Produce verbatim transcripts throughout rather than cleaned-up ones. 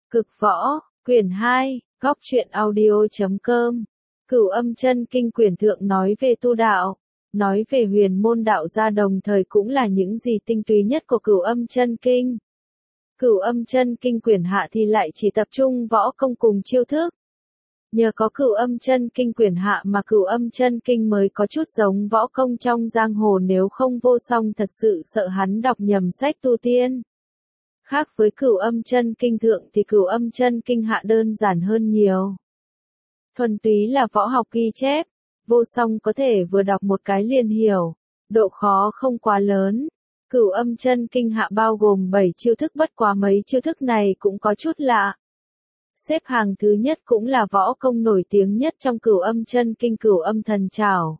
Cực võ, quyển hai, góc truyện audio chấm com. Cửu âm chân kinh quyển thượng nói về tu đạo, nói về huyền môn đạo gia đồng thời cũng là những gì tinh túy nhất của cửu âm chân kinh. Cửu âm chân kinh quyển hạ thì lại chỉ tập trung võ công cùng chiêu thức. Nhờ có cửu âm chân kinh quyển hạ mà cửu âm chân kinh mới có chút giống võ công trong giang hồ, nếu không Vô Song thật sự sợ hắn đọc nhầm sách tu tiên. Khác với cửu âm chân kinh thượng thì cửu âm chân kinh hạ đơn giản hơn nhiều. Thuần túy là võ học ghi chép, Vô Song có thể vừa đọc một cái liền hiểu, độ khó không quá lớn. Cửu âm chân kinh hạ bao gồm bảy chiêu thức, bất quá mấy chiêu thức này cũng có chút lạ. Xếp hàng thứ nhất cũng là võ công nổi tiếng nhất trong cửu âm chân kinh, cửu âm thần trảo.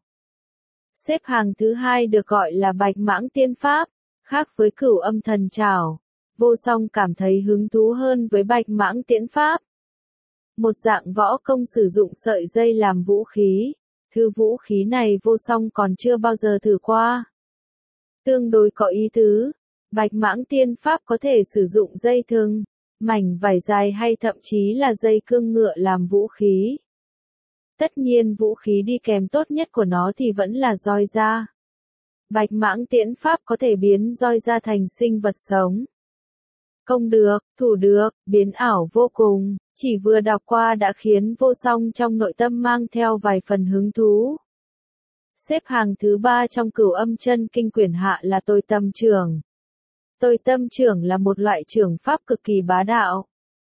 Xếp hàng thứ hai được gọi là bạch mãng tiên pháp, khác với cửu âm thần trảo. Vô Song cảm thấy hứng thú hơn với bạch mãng tiễn pháp. Một dạng võ công sử dụng sợi dây làm vũ khí. Thứ vũ khí này Vô Song còn chưa bao giờ thử qua. Tương đối có ý tứ, bạch mãng tiên pháp có thể sử dụng dây thừng, mảnh vải dài hay thậm chí là dây cương ngựa làm vũ khí. Tất nhiên vũ khí đi kèm tốt nhất của nó thì vẫn là roi da. Bạch mãng tiễn pháp có thể biến roi da thành sinh vật sống. Công được, thủ được, biến ảo vô cùng, chỉ vừa đọc qua đã khiến Vô Song trong nội tâm mang theo vài phần hứng thú. Xếp hàng thứ ba trong cửu âm chân kinh quyển hạ là tôi tâm trưởng. Tôi tâm trưởng là một loại trưởng pháp cực kỳ bá đạo.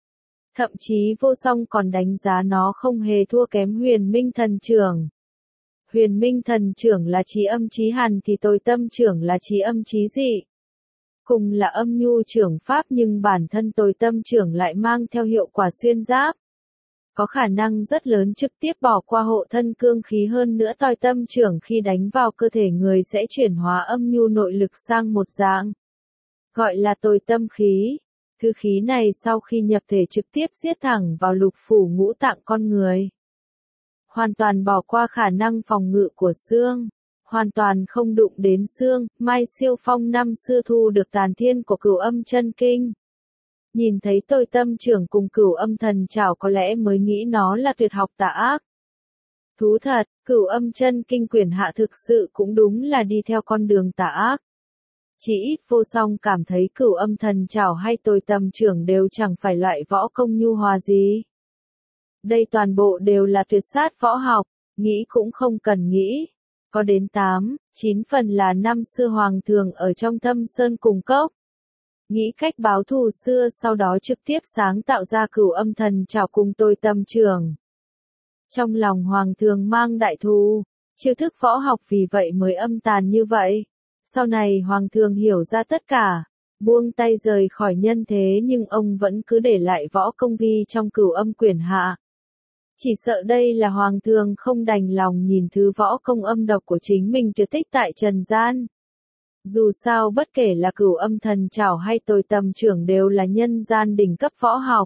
Thậm chí Vô Song còn đánh giá nó không hề thua kém huyền minh thần trưởng. Huyền minh thần trưởng là trí âm trí hàn thì tôi tâm trưởng là trí âm trí dị. Cùng là âm nhu trưởng pháp nhưng bản thân tôi tâm trưởng lại mang theo hiệu quả xuyên giáp. Có khả năng rất lớn trực tiếp bỏ qua hộ thân cương khí, hơn nữa tôi tâm trưởng khi đánh vào cơ thể người sẽ chuyển hóa âm nhu nội lực sang một dạng. Gọi là tôi tâm khí. Thứ khí này sau khi nhập thể trực tiếp giết thẳng vào lục phủ ngũ tạng con người. Hoàn toàn bỏ qua khả năng phòng ngự của xương. Hoàn toàn không đụng đến xương. Mai Siêu Phong năm xưa thu được tàn thiên của cửu âm chân kinh. Nhìn thấy tôi tâm trưởng cùng cửu âm thần trảo có lẽ mới nghĩ nó là tuyệt học tà ác. Thú thật, cửu âm chân kinh quyển hạ thực sự cũng đúng là đi theo con đường tà ác. Chỉ ít Vô Song cảm thấy cửu âm thần trảo hay tôi tâm trưởng đều chẳng phải loại võ công nhu hòa gì. Đây toàn bộ đều là tuyệt sát võ học, nghĩ cũng không cần nghĩ. Có đến tám, chín phần là năm xưa hoàng thường ở trong Thâm Sơn cùng cốc. Nghĩ cách báo thù xưa sau đó trực tiếp sáng tạo ra cửu âm thần trảo cùng tôi tâm trưởng. Trong lòng hoàng thường mang đại thù, chiêu thức võ học vì vậy mới âm tàn như vậy. Sau này hoàng thường hiểu ra tất cả, buông tay rời khỏi nhân thế nhưng ông vẫn cứ để lại võ công ghi trong cửu âm quyển hạ. Chỉ sợ đây là hoàng thường không đành lòng nhìn thứ võ công âm độc của chính mình tuyệt tích tại trần gian. Dù sao bất kể là cửu âm thần trảo hay tôi tâm trưởng đều là nhân gian đỉnh cấp võ học.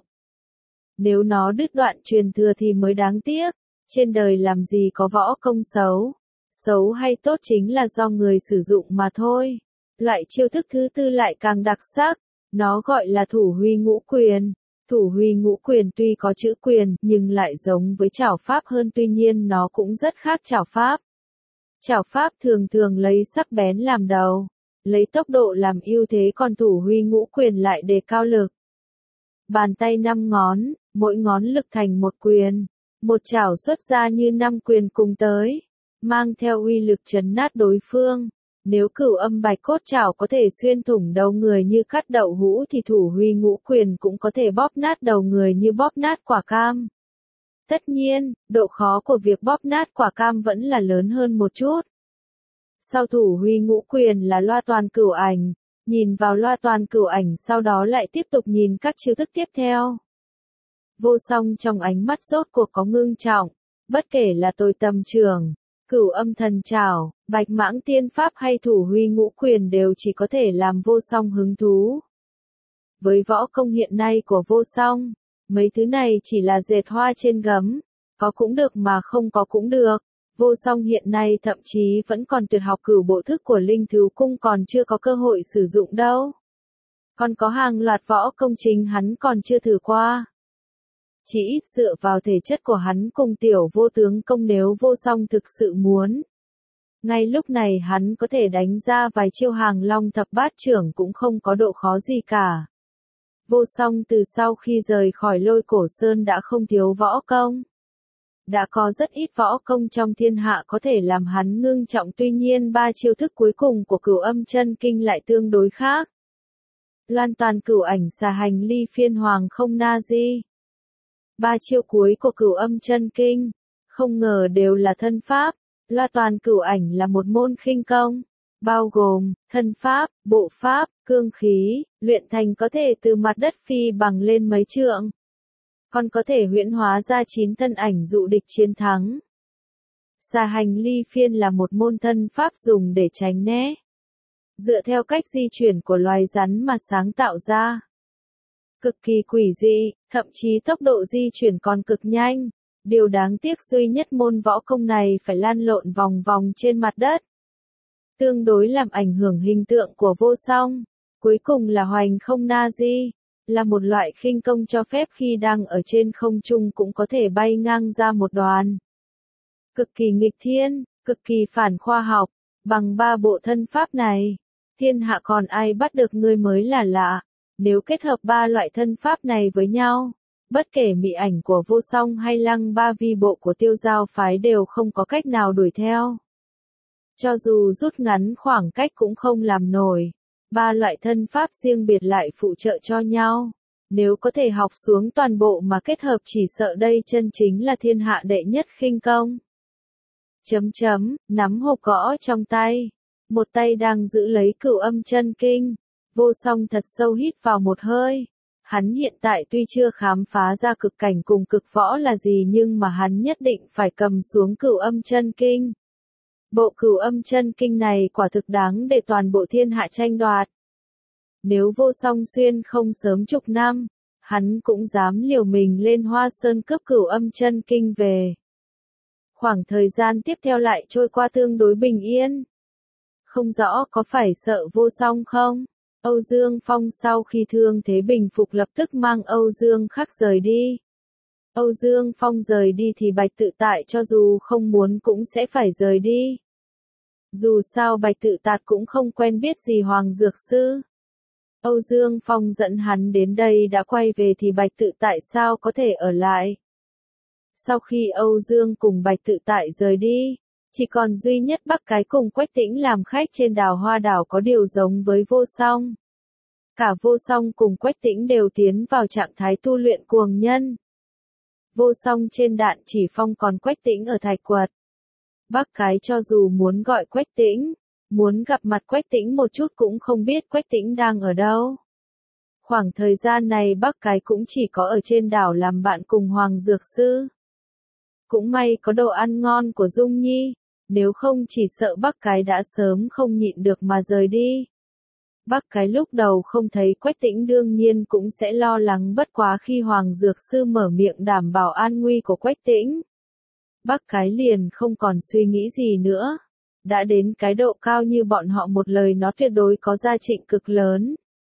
Nếu nó đứt đoạn truyền thừa thì mới đáng tiếc. Trên đời làm gì có võ công xấu. Xấu hay tốt chính là do người sử dụng mà thôi. Loại chiêu thức thứ tư lại càng đặc sắc. Nó gọi là thủ huy ngũ quyền. Thủ huy ngũ quyền tuy có chữ quyền nhưng lại giống với trảo pháp hơn, tuy nhiên nó cũng rất khác trảo pháp. Trảo pháp thường thường lấy sắc bén làm đầu, lấy tốc độ làm ưu thế, còn thủ huy ngũ quyền lại đề cao lực. Bàn tay năm ngón, mỗi ngón lực thành một quyền, một trảo xuất ra như năm quyền cùng tới, mang theo uy lực trấn nát đối phương. Nếu cửu âm bạch cốt trảo có thể xuyên thủng đầu người như cắt đậu hũ thì thủ huy ngũ quyền cũng có thể bóp nát đầu người như bóp nát quả cam. Tất nhiên, độ khó của việc bóp nát quả cam vẫn là lớn hơn một chút. Sau thủ huy ngũ quyền là loa toàn cửu ảnh, nhìn vào loa toàn cửu ảnh sau đó lại tiếp tục nhìn các chiêu thức tiếp theo. Vô Song trong ánh mắt rốt cuộc có ngưng trọng, bất kể là tôi tâm trưởng, cửu âm thần trảo, bạch mãng tiên pháp hay thủ huy ngũ quyền đều chỉ có thể làm Vô Song hứng thú. Với võ công hiện nay của Vô Song, mấy thứ này chỉ là dệt hoa trên gấm, có cũng được mà không có cũng được. Vô Song hiện nay thậm chí vẫn còn tuyệt học cửu bộ thức của Linh Thứu Cung còn chưa có cơ hội sử dụng đâu. Còn có hàng loạt võ công chính hắn còn chưa thử qua. Chỉ ít dựa vào thể chất của hắn cùng tiểu vô tướng công nếu vô song thực sự muốn. Ngay lúc này hắn có thể đánh ra vài chiêu hàng long thập bát trưởng cũng không có độ khó gì cả. Vô song từ sau khi rời khỏi Lôi Cổ Sơn đã không thiếu võ công. Đã có rất ít võ công trong thiên hạ có thể làm hắn ngưng trọng, tuy nhiên ba chiêu thức cuối cùng của Cửu Âm Chân Kinh lại tương đối khác. Loan toàn cửu ảnh xà hành ly phiên hoàng không na di. Ba chiêu cuối của Cửu Âm Chân Kinh, không ngờ đều là thân pháp. Loan toàn cửu ảnh là một môn khinh công, bao gồm thân pháp, bộ pháp, cương khí, luyện thành có thể từ mặt đất phi bằng lên mấy trượng. Còn có thể huyễn hóa ra chín thân ảnh dụ địch chiến thắng. Xà hành ly phiên là một môn thân pháp dùng để tránh né. Dựa theo cách di chuyển của loài rắn mà sáng tạo ra. Cực kỳ quỷ dị, thậm chí tốc độ di chuyển còn cực nhanh. Điều đáng tiếc duy nhất môn võ công này phải lăn lộn vòng vòng trên mặt đất. Tương đối làm ảnh hưởng hình tượng của vô song. Cuối cùng là hoành không na di, là một loại khinh công cho phép khi đang ở trên không trung cũng có thể bay ngang ra một đoàn. Cực kỳ nghịch thiên, cực kỳ phản khoa học, bằng ba bộ thân pháp này, thiên hạ còn ai bắt được ngươi mới là lạ. Nếu kết hợp ba loại thân pháp này với nhau, bất kể mị ảnh của vô song hay lăng ba vi bộ của tiêu giao phái đều không có cách nào đuổi theo. Cho dù rút ngắn khoảng cách cũng không làm nổi. Ba loại thân pháp riêng biệt lại phụ trợ cho nhau. Nếu có thể học xuống toàn bộ mà kết hợp chỉ sợ đây chân chính là thiên hạ đệ nhất khinh công. Chấm chấm, nắm hộp gõ trong tay. Một tay đang giữ lấy Cửu Âm Chân Kinh. Vô song thật sâu hít vào một hơi. Hắn hiện tại tuy chưa khám phá ra cực cảnh cùng cực võ là gì nhưng mà hắn nhất định phải cầm xuống Cửu Âm Chân Kinh. Bộ Cửu Âm Chân Kinh này quả thực đáng để toàn bộ thiên hạ tranh đoạt. Nếu vô song xuyên không sớm chục năm, hắn cũng dám liều mình lên Hoa Sơn cướp Cửu Âm Chân Kinh về. Khoảng thời gian tiếp theo lại trôi qua tương đối bình yên. Không rõ có phải sợ vô song không? Âu Dương Phong sau khi thương thế bình phục lập tức mang Âu Dương Khắc rời đi. Âu Dương Phong rời đi thì Bạch Tự Tại cho dù không muốn cũng sẽ phải rời đi. Dù sao Bạch Tự Tạt cũng không quen biết gì Hoàng Dược Sư. Âu Dương Phong dẫn hắn đến đây đã quay về thì Bạch Tự Tại sao có thể ở lại. Sau khi Âu Dương cùng Bạch Tự Tại rời đi, chỉ còn duy nhất Bắc Cái cùng Quách Tĩnh làm khách trên Đào Hoa Đảo có điều giống với Vô Song. Cả Vô Song cùng Quách Tĩnh đều tiến vào trạng thái tu luyện cuồng nhân. Vô Song trên Đạn Chỉ Phong còn Quách Tĩnh ở Thạch Quật. Bắc Cái cho dù muốn gọi Quách Tĩnh, muốn gặp mặt Quách Tĩnh một chút cũng không biết Quách Tĩnh đang ở đâu. Khoảng thời gian này Bắc Cái cũng chỉ có ở trên đảo làm bạn cùng Hoàng Dược Sư. Cũng may có đồ ăn ngon của Dung Nhi, nếu không chỉ sợ Bắc Cái đã sớm không nhịn được mà rời đi. Bắc Cái lúc đầu không thấy Quách Tĩnh đương nhiên cũng sẽ lo lắng, bất quá khi Hoàng Dược Sư mở miệng đảm bảo an nguy của Quách Tĩnh, Bắc Cái liền không còn suy nghĩ gì nữa. Đã đến cái độ cao như bọn họ một lời nó tuyệt đối có giá trị cực lớn.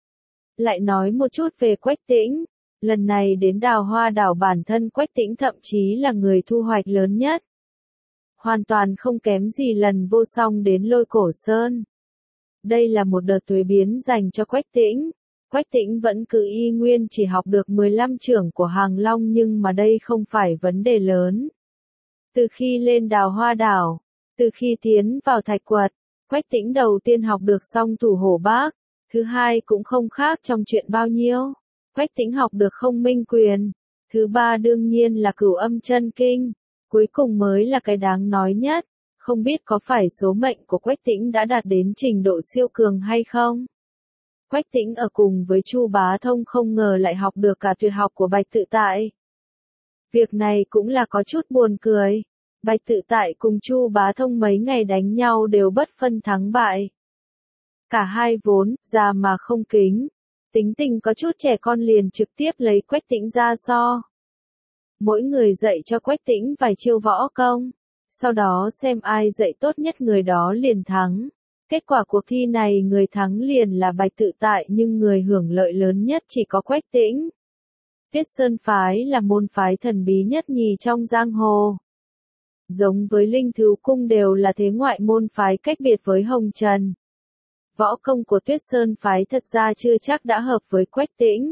Lại nói một chút về Quách Tĩnh, lần này đến Đào Hoa Đảo bản thân Quách Tĩnh thậm chí là người thu hoạch lớn nhất. Hoàn toàn không kém gì lần Vô Song đến Lôi Cổ Sơn. Đây là một đợt thuế biến dành cho Quách Tĩnh. Quách Tĩnh vẫn cứ y nguyên chỉ học được mười lăm trưởng của Hàng Long nhưng mà đây không phải vấn đề lớn. Từ khi lên Đào Hoa Đảo, từ khi tiến vào Thạch Quật, Quách Tĩnh đầu tiên học được Song Thủ Hổ Bác, thứ hai cũng không khác trong chuyện bao nhiêu. Quách Tĩnh học được Không Minh Quyền, thứ ba đương nhiên là Cửu Âm Chân Kinh, cuối cùng mới là cái đáng nói nhất. Không biết có phải số mệnh của Quách Tĩnh đã đạt đến trình độ siêu cường hay không? Quách Tĩnh ở cùng với Chu Bá Thông không ngờ lại học được cả tuyệt học của Bạch Tự Tại. Việc này cũng là có chút buồn cười. Bạch Tự Tại cùng Chu Bá Thông mấy ngày đánh nhau đều bất phân thắng bại. Cả hai vốn già mà không kính, tính tình có chút trẻ con liền trực tiếp lấy Quách Tĩnh ra so. Mỗi người dạy cho Quách Tĩnh vài chiêu võ công, sau đó xem ai dạy tốt nhất người đó liền thắng. Kết quả cuộc thi này người thắng liền là Bạch Tự Tại nhưng người hưởng lợi lớn nhất chỉ có Quách Tĩnh. Tuyết Sơn phái là môn phái thần bí nhất nhì trong giang hồ. Giống với Linh Thú Cung đều là thế ngoại môn phái cách biệt với Hồng Trần. Võ công của Tuyết Sơn phái thật ra chưa chắc đã hợp với Quách Tĩnh.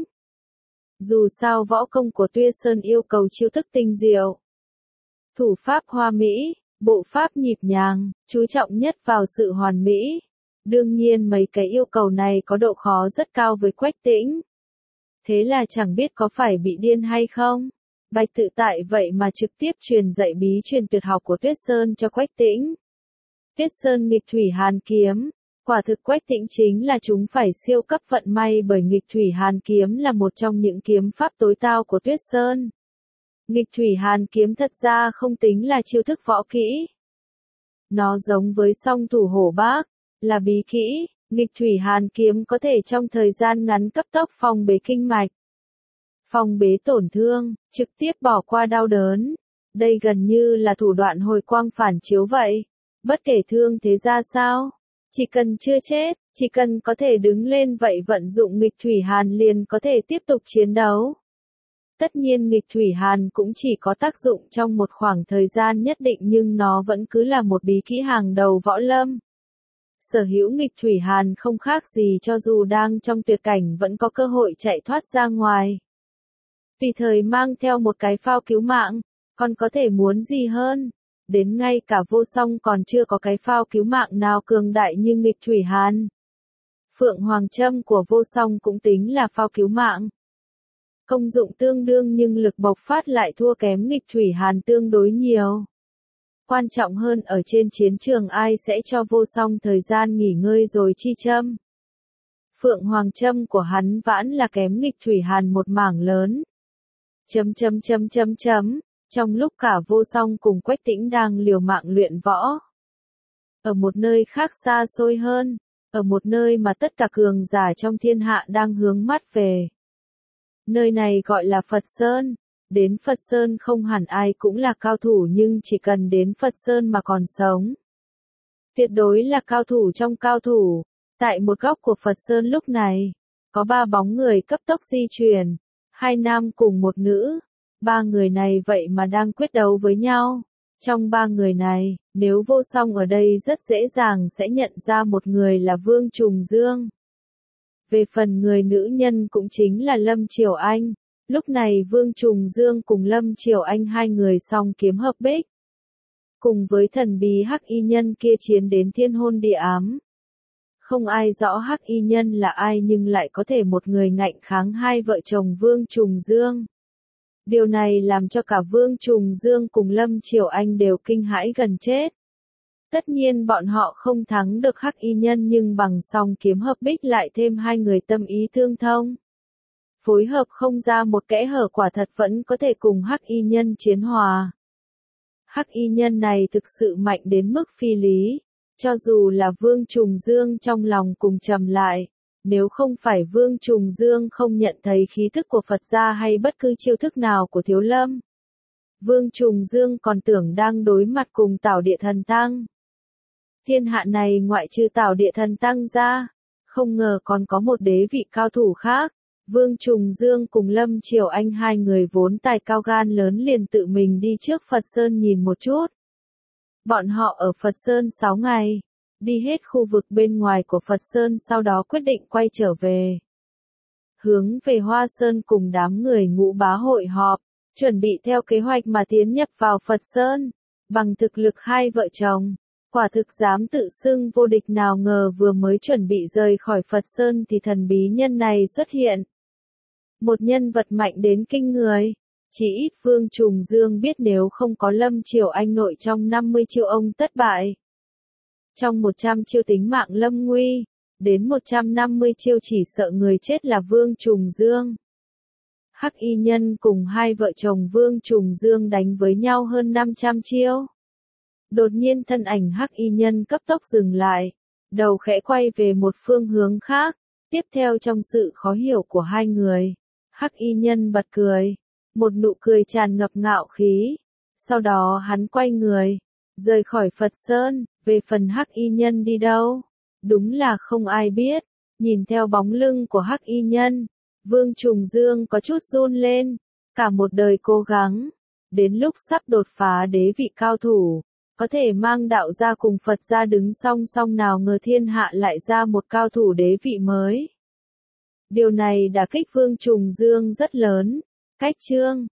Dù sao võ công của Tuyết Sơn yêu cầu chiêu thức tinh diệu, thủ pháp hoa mỹ, bộ pháp nhịp nhàng, chú trọng nhất vào sự hoàn mỹ. Đương nhiên mấy cái yêu cầu này có độ khó rất cao với Quách Tĩnh. Thế là chẳng biết có phải bị điên hay không. Bạch Tự Tại vậy mà trực tiếp truyền dạy bí truyền tuyệt học của Tuyết Sơn cho Quách Tĩnh. Tuyết Sơn nghịch thủy hàn kiếm. Quả thực Quách Tĩnh chính là chúng phải siêu cấp vận may bởi nghịch thủy hàn kiếm là một trong những kiếm pháp tối cao của Tuyết Sơn. Nghịch thủy hàn kiếm thật ra không tính là chiêu thức võ kỹ. Nó giống với song thủ hổ bác, là bí kỹ. Nghịch thủy hàn kiếm có thể trong thời gian ngắn cấp tốc phong bế kinh mạch, phong bế tổn thương, trực tiếp bỏ qua đau đớn. Đây gần như là thủ đoạn hồi quang phản chiếu vậy. Bất kể thương thế ra sao, chỉ cần chưa chết, chỉ cần có thể đứng lên vậy vận dụng nghịch thủy hàn liền có thể tiếp tục chiến đấu. Tất nhiên nghịch thủy hàn cũng chỉ có tác dụng trong một khoảng thời gian nhất định nhưng nó vẫn cứ là một bí kỹ hàng đầu võ lâm. Sở hữu nghịch thủy hàn không khác gì cho dù đang trong tuyệt cảnh vẫn có cơ hội chạy thoát ra ngoài. Tùy thời mang theo một cái phao cứu mạng, còn có thể muốn gì hơn. Đến ngay cả Vô Song còn chưa có cái phao cứu mạng nào cường đại như nghịch thủy hàn. Phượng Hoàng Châm của Vô Song cũng tính là phao cứu mạng. Công dụng tương đương nhưng lực bộc phát lại thua kém nghịch thủy hàn tương đối nhiều. Quan trọng hơn ở trên chiến trường ai sẽ cho Vô Song thời gian nghỉ ngơi rồi chi châm. Phượng Hoàng Châm của hắn vãn là kém nghịch thủy hàn một mảng lớn. Chấm chấm chấm chấm chấm, trong lúc cả Vô Song cùng Quách Tĩnh đang liều mạng luyện võ. Ở một nơi khác xa xôi hơn, ở một nơi mà tất cả cường giả trong thiên hạ đang hướng mắt về. Nơi này gọi là Phật Sơn. Đến Phật Sơn không hẳn ai cũng là cao thủ nhưng chỉ cần đến Phật Sơn mà còn sống. Tuyệt đối là cao thủ trong cao thủ. Tại một góc của Phật Sơn lúc này, có ba bóng người cấp tốc di chuyển. Hai nam cùng một nữ. Ba người này vậy mà đang quyết đấu với nhau. Trong ba người này, nếu Vô Song ở đây rất dễ dàng sẽ nhận ra một người là Vương Trùng Dương. Về phần người nữ nhân cũng chính là Lâm Triều Anh. Lúc này Vương Trùng Dương cùng Lâm Triều Anh hai người song kiếm hợp bích. Cùng với thần bí Hắc Y Nhân kia chiến đến thiên hôn địa ám. Không ai rõ Hắc Y Nhân là ai nhưng lại có thể một người ngạnh kháng hai vợ chồng Vương Trùng Dương. Điều này làm cho cả Vương Trùng Dương cùng Lâm Triều Anh đều kinh hãi gần chết. Tất nhiên bọn họ không thắng được Hắc Y Nhân nhưng bằng song kiếm hợp bích lại thêm hai người tâm ý tương thông. Phối hợp không ra một kẽ hở quả thật vẫn có thể cùng Hắc Y Nhân chiến hòa. Hắc Y Nhân này thực sự mạnh đến mức phi lý. Cho dù là Vương Trùng Dương trong lòng cùng trầm lại. Nếu không phải Vương Trùng Dương không nhận thấy khí thức của Phật gia hay bất cứ chiêu thức nào của Thiếu Lâm. Vương Trùng Dương còn tưởng đang đối mặt cùng Tảo Địa Thần Tăng. Thiên hạ này ngoại trừ Tảo Địa Thần Tăng ra, không ngờ còn có một đế vị cao thủ khác. Vương Trùng Dương cùng Lâm Triều Anh hai người vốn tài cao gan lớn liền tự mình đi trước Phật Sơn nhìn một chút. Bọn họ ở Phật Sơn sáu ngày, đi hết khu vực bên ngoài của Phật Sơn sau đó quyết định quay trở về. Hướng về Hoa Sơn cùng đám người Ngũ Bá hội họp, chuẩn bị theo kế hoạch mà tiến nhập vào Phật Sơn. Bằng thực lực hai vợ chồng, quả thực dám tự xưng vô địch nào ngờ vừa mới chuẩn bị rời khỏi Phật Sơn thì thần bí nhân này xuất hiện. Một nhân vật mạnh đến kinh người. Chỉ ít Vương Trùng Dương biết nếu không có Lâm Triều Anh nội trong năm mươi chiêu ông tất bại. Trong một trăm chiêu tính mạng lâm nguy, đến một trăm năm mươi chiêu chỉ sợ người chết là Vương Trùng Dương. Hắc Y Nhân cùng hai vợ chồng Vương Trùng Dương đánh với nhau hơn năm trăm chiêu. Đột nhiên thân ảnh Hắc Y Nhân cấp tốc dừng lại, đầu khẽ quay về một phương hướng khác. Tiếp theo trong sự khó hiểu của hai người, Hắc Y Nhân bật cười, một nụ cười tràn ngập ngạo khí. Sau đó hắn quay người, rời khỏi Phật Sơn. Về phần Hắc Y Nhân đi đâu, Đúng là không ai biết, nhìn theo bóng lưng của Hắc Y Nhân, Vương Trùng Dương có chút run lên, cả một đời cố gắng, đến lúc sắp đột phá đế vị cao thủ, có thể mang đạo gia cùng Phật gia đứng song song, nào ngờ thiên hạ lại ra một cao thủ đế vị mới. Điều này đả kích Vương Trùng Dương rất lớn. Cách chương